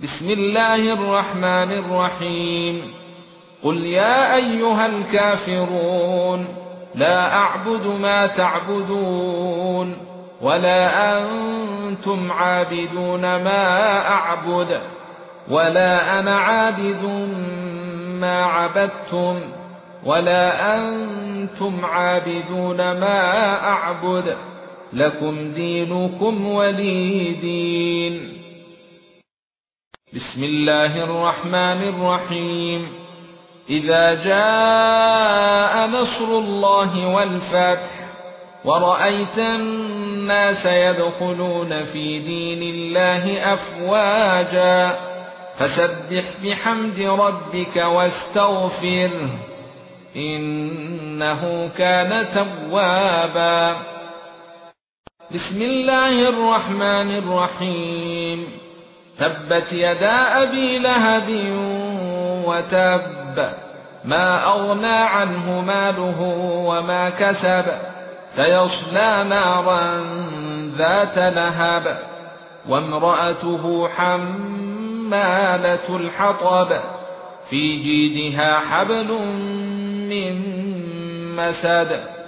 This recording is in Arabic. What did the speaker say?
بسم الله الرحمن الرحيم قل يا أيها الكافرون لا أعبد ما تعبدون ولا أنتم عابدون ما أعبد ولا أنا عابد ما عبدتم ولا أنتم عابدون ما أعبد لكم دينكم ولي دين. بسم الله الرحمن الرحيم إذا جاء نصر الله والفتح ورأيت الناس يدخلون في دين الله أفواجا فسبح بحمد ربك واستغفره إنه كان توابا. بسم الله الرحمن الرحيم تبت يدا أبي لهب وتب ما أغنى عنه ماله وما كسب سيصلى نارا ذات لهب وامرأته حمالة الحطب في جيدها حبل من مسد